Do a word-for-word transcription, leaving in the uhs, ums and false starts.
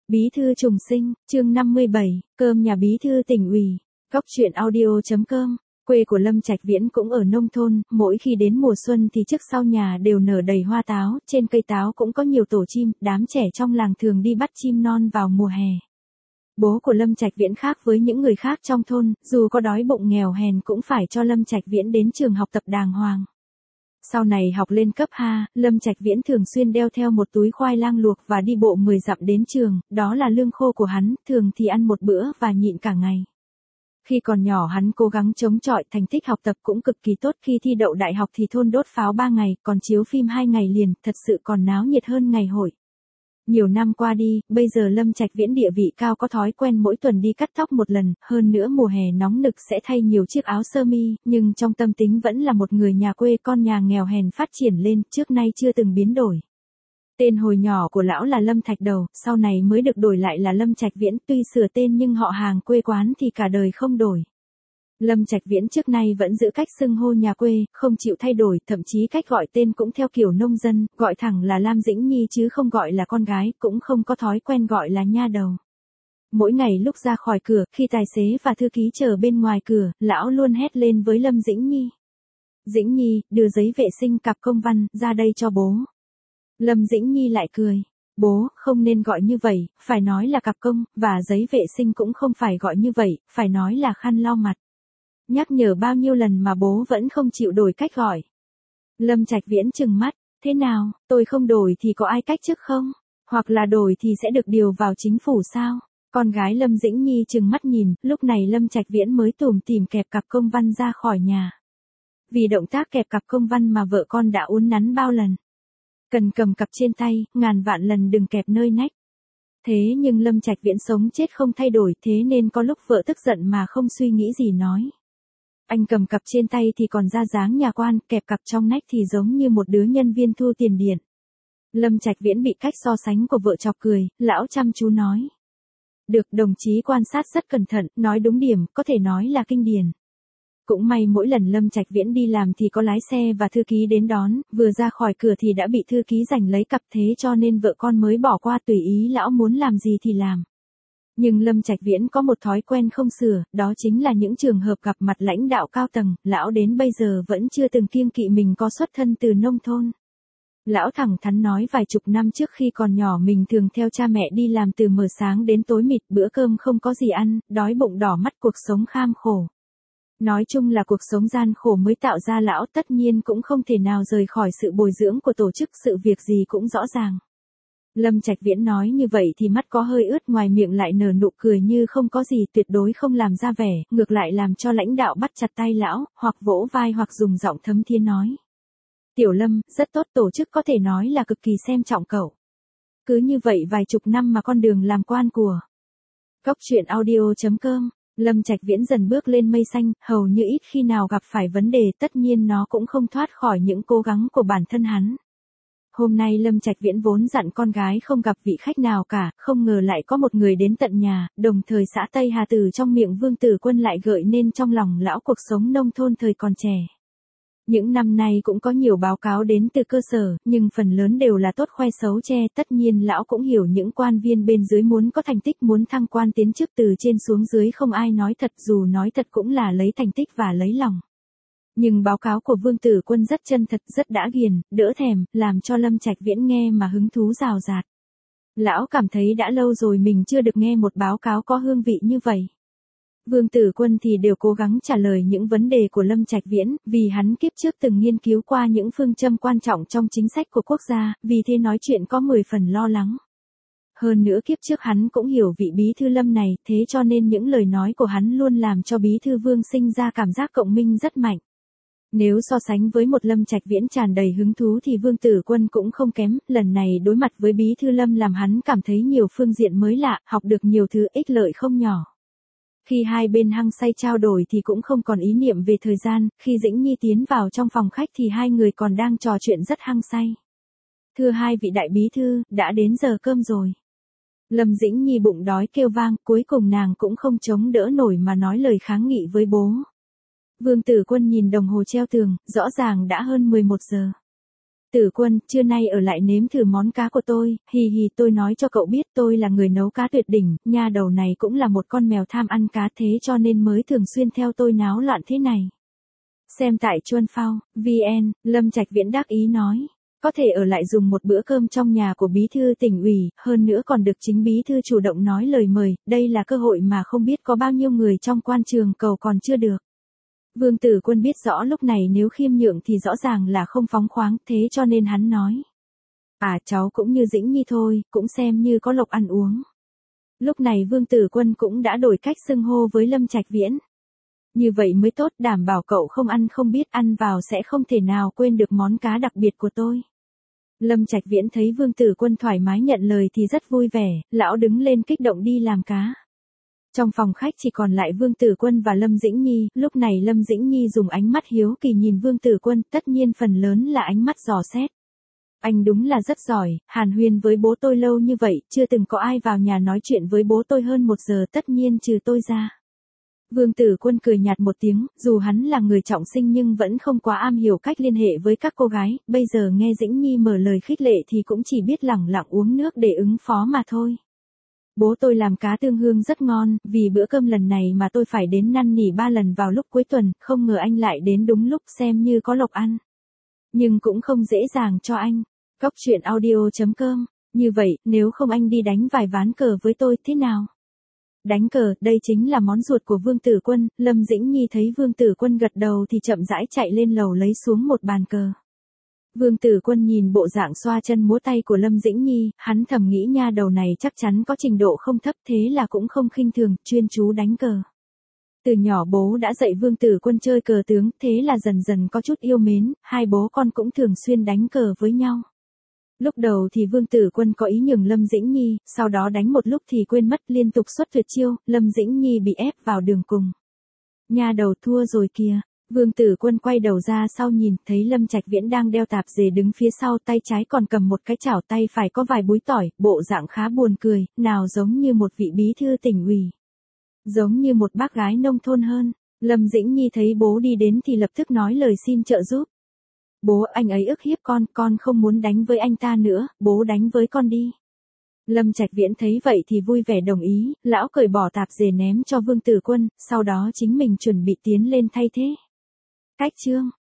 Bí thư trùng sinh, chương năm mươi bảy, cơm nhà bí thư tỉnh ủy. Góc truyện audio.com. Quê của Lâm Trạch Viễn cũng ở nông thôn, mỗi khi đến mùa xuân thì trước sau nhà đều nở đầy hoa táo, trên cây táo cũng có nhiều tổ chim, đám trẻ trong làng thường đi bắt chim non vào mùa hè. Bố của Lâm Trạch Viễn khác với những người khác trong thôn, dù có đói bụng nghèo hèn cũng phải cho Lâm Trạch Viễn đến trường học tập đàng hoàng. Sau này học lên cấp hai, Lâm Trạch Viễn thường xuyên đeo theo một túi khoai lang luộc và đi bộ mười dặm đến trường, đó là lương khô của hắn, thường thì ăn một bữa và nhịn cả ngày. Khi còn nhỏ hắn cố gắng chống chọi, thành tích học tập cũng cực kỳ tốt, khi thi đậu đại học thì thôn đốt pháo ba ngày, còn chiếu phim hai ngày liền, thật sự còn náo nhiệt hơn ngày hội. Nhiều năm qua đi, bây giờ Lâm Trạch Viễn địa vị cao có thói quen mỗi tuần đi cắt tóc một lần, hơn nữa mùa hè nóng nực sẽ thay nhiều chiếc áo sơ mi, nhưng trong tâm tính vẫn là một người nhà quê con nhà nghèo hèn phát triển lên, trước nay chưa từng biến đổi. Tên hồi nhỏ của lão là Lâm Thạch Đầu, sau này mới được đổi lại là Lâm Trạch Viễn, tuy sửa tên nhưng họ hàng quê quán thì cả đời không đổi. Lâm Trạch Viễn trước nay vẫn giữ cách xưng hô nhà quê, không chịu thay đổi, thậm chí cách gọi tên cũng theo kiểu nông dân, gọi thẳng là Lam Dĩnh Nhi chứ không gọi là con gái, cũng không có thói quen gọi là nha đầu. Mỗi ngày lúc ra khỏi cửa, khi tài xế và thư ký chờ bên ngoài cửa, lão luôn hét lên với Lâm Dĩnh Nhi. Dĩnh Nhi, đưa giấy vệ sinh cặp công văn, ra đây cho bố. Lâm Dĩnh Nhi lại cười. Bố, không nên gọi như vậy, phải nói là cặp công, và giấy vệ sinh cũng không phải gọi như vậy, phải nói là khăn lau mặt. Nhắc nhở bao nhiêu lần mà bố vẫn không chịu đổi cách gọi. Lâm Trạch Viễn trừng mắt, thế nào, tôi không đổi thì có ai cách chức không? Hoặc là đổi thì sẽ được điều vào chính phủ sao? Con gái Lâm Dĩnh Nhi trừng mắt nhìn, lúc này Lâm Trạch Viễn mới tủm tỉm kẹp cặp công văn ra khỏi nhà. Vì động tác kẹp cặp công văn mà vợ con đã uốn nắn bao lần. Cần cầm cặp trên tay, ngàn vạn lần đừng kẹp nơi nách. Thế nhưng Lâm Trạch Viễn sống chết không thay đổi, thế nên có lúc vợ tức giận mà không suy nghĩ gì nói. Anh cầm cặp trên tay thì còn ra dáng nhà quan, kẹp cặp trong nách thì giống như một đứa nhân viên thu tiền điện. Lâm Trạch Viễn bị cách so sánh của vợ chọc cười, lão chăm chú nói. Được, đồng chí quan sát rất cẩn thận, nói đúng điểm, có thể nói là kinh điển. Cũng may mỗi lần Lâm Trạch Viễn đi làm thì có lái xe và thư ký đến đón, vừa ra khỏi cửa thì đã bị thư ký giành lấy cặp, thế cho nên vợ con mới bỏ qua, tùy ý lão muốn làm gì thì làm. Nhưng Lâm Trạch Viễn có một thói quen không sửa, đó chính là những trường hợp gặp mặt lãnh đạo cao tầng, lão đến bây giờ vẫn chưa từng kiêng kỵ mình có xuất thân từ nông thôn. Lão thẳng thắn nói vài chục năm trước khi còn nhỏ mình thường theo cha mẹ đi làm từ mờ sáng đến tối mịt, bữa cơm không có gì ăn, đói bụng đỏ mắt, cuộc sống kham khổ. Nói chung là cuộc sống gian khổ mới tạo ra lão, tất nhiên cũng không thể nào rời khỏi sự bồi dưỡng của tổ chức, sự việc gì cũng rõ ràng. Lâm Trạch Viễn nói như vậy thì mắt có hơi ướt, ngoài miệng lại nở nụ cười như không có gì, tuyệt đối không làm ra vẻ, ngược lại làm cho lãnh đạo bắt chặt tay lão, hoặc vỗ vai hoặc dùng giọng thấm thía nói. Tiểu Lâm, rất tốt, tổ chức có thể nói là cực kỳ xem trọng cậu. Cứ như vậy vài chục năm mà con đường làm quan của. Góc truyện audio.com. Lâm Trạch Viễn dần bước lên mây xanh, hầu như ít khi nào gặp phải vấn đề, tất nhiên nó cũng không thoát khỏi những cố gắng của bản thân hắn. Hôm nay Lâm Trạch Viễn vốn dặn con gái không gặp vị khách nào cả, không ngờ lại có một người đến tận nhà, đồng thời xã Tây Hà từ trong miệng Vương Tử Quân lại gợi nên trong lòng lão cuộc sống nông thôn thời còn trẻ. Những năm nay cũng có nhiều báo cáo đến từ cơ sở, nhưng phần lớn đều là tốt khoe xấu che, tất nhiên lão cũng hiểu những quan viên bên dưới muốn có thành tích, muốn thăng quan tiến chức, từ trên xuống dưới không ai nói thật, dù nói thật cũng là lấy thành tích và lấy lòng. Nhưng báo cáo của Vương Tử Quân rất chân thật, rất đã ghiền, đỡ thèm, làm cho Lâm Trạch Viễn nghe mà hứng thú rào rạt. Lão cảm thấy đã lâu rồi mình chưa được nghe một báo cáo có hương vị như vậy. Vương Tử Quân thì đều cố gắng trả lời những vấn đề của Lâm Trạch Viễn, vì hắn kiếp trước từng nghiên cứu qua những phương châm quan trọng trong chính sách của quốc gia, vì thế nói chuyện có mười phần lo lắng. Hơn nữa kiếp trước hắn cũng hiểu vị bí thư Lâm này, thế cho nên những lời nói của hắn luôn làm cho bí thư Vương sinh ra cảm giác cộng minh rất mạnh. Nếu so sánh với một Lâm Trạch Viễn tràn đầy hứng thú thì Vương Tử Quân cũng không kém, lần này đối mặt với bí thư Lâm làm hắn cảm thấy nhiều phương diện mới lạ, học được nhiều thứ ích lợi không nhỏ. Khi hai bên hăng say trao đổi thì cũng không còn ý niệm về thời gian, khi Dĩnh Nhi tiến vào trong phòng khách thì hai người còn đang trò chuyện rất hăng say. Thưa hai vị đại bí thư, đã đến giờ cơm rồi. Lâm Dĩnh Nhi bụng đói kêu vang, cuối cùng nàng cũng không chống đỡ nổi mà nói lời kháng nghị với bố. Vương Tử Quân nhìn đồng hồ treo tường, rõ ràng đã hơn mười một giờ. Tử Quân, trưa nay ở lại nếm thử món cá của tôi, hì hì tôi nói cho cậu biết tôi là người nấu cá tuyệt đỉnh, nha đầu này cũng là một con mèo tham ăn cá thế cho nên mới thường xuyên theo tôi náo loạn thế này. Xem tại Chuân Phao, vn, Lâm Trạch Viễn đắc ý nói. Có thể ở lại dùng một bữa cơm trong nhà của bí thư tỉnh ủy, hơn nữa còn được chính bí thư chủ động nói lời mời, đây là cơ hội mà không biết có bao nhiêu người trong quan trường cầu còn chưa được. Vương Tử Quân biết rõ lúc này nếu khiêm nhượng thì rõ ràng là không phóng khoáng, thế cho nên hắn nói. À cháu cũng như Dĩnh Nhi thôi, cũng xem như có lộc ăn uống. Lúc này Vương Tử Quân cũng đã đổi cách xưng hô với Lâm Trạch Viễn. Như vậy mới tốt, đảm bảo cậu không ăn không biết, ăn vào sẽ không thể nào quên được món cá đặc biệt của tôi. Lâm Trạch Viễn thấy Vương Tử Quân thoải mái nhận lời thì rất vui vẻ, lão đứng lên kích động đi làm cá. Trong phòng khách chỉ còn lại Vương Tử Quân và Lâm Dĩnh Nhi, lúc này Lâm Dĩnh Nhi dùng ánh mắt hiếu kỳ nhìn Vương Tử Quân, tất nhiên phần lớn là ánh mắt dò xét. Anh đúng là rất giỏi, hàn huyên với bố tôi lâu như vậy, chưa từng có ai vào nhà nói chuyện với bố tôi hơn một giờ, tất nhiên trừ tôi ra. Vương Tử Quân cười nhạt một tiếng, dù hắn là người trọng sinh nhưng vẫn không quá am hiểu cách liên hệ với các cô gái, bây giờ nghe Dĩnh Nhi mở lời khích lệ thì cũng chỉ biết lẳng lặng uống nước để ứng phó mà thôi. Bố tôi làm cá tương hương rất ngon, vì bữa cơm lần này mà tôi phải đến năn nỉ ba lần vào lúc cuối tuần, không ngờ anh lại đến đúng lúc xem như có lộc ăn. Nhưng cũng không dễ dàng cho anh. Góc truyện audio chấm com, như vậy, nếu không anh đi đánh vài ván cờ với tôi thế nào? Đánh cờ, đây chính là món ruột của Vương Tử Quân, Lâm Dĩnh Nhi thấy Vương Tử Quân gật đầu thì chậm rãi chạy lên lầu lấy xuống một bàn cờ. Vương Tử Quân nhìn bộ dạng xoa chân múa tay của Lâm Dĩnh Nhi, hắn thầm nghĩ nha đầu này chắc chắn có trình độ không thấp thế là cũng không khinh thường, chuyên chú đánh cờ. Từ nhỏ bố đã dạy Vương Tử Quân chơi cờ tướng, thế là dần dần có chút yêu mến, hai bố con cũng thường xuyên đánh cờ với nhau. Lúc đầu thì Vương Tử Quân có ý nhường Lâm Dĩnh Nhi, sau đó đánh một lúc thì quên mất liên tục xuất tuyệt chiêu, Lâm Dĩnh Nhi bị ép vào đường cùng. Nha đầu thua rồi kìa. Vương Tử Quân quay đầu ra sau nhìn, thấy Lâm Trạch Viễn đang đeo tạp dề đứng phía sau, tay trái còn cầm một cái chảo, tay phải có vài búi tỏi, bộ dạng khá buồn cười, nào giống như một vị bí thư tỉnh ủy. Giống như một bác gái nông thôn hơn. Lâm Dĩnh Nhi thấy bố đi đến thì lập tức nói lời xin trợ giúp. Bố, anh ấy ức hiếp con, con không muốn đánh với anh ta nữa, bố đánh với con đi. Lâm Trạch Viễn thấy vậy thì vui vẻ đồng ý, lão cởi bỏ tạp dề ném cho Vương Tử Quân, sau đó chính mình chuẩn bị tiến lên thay thế. Cách chương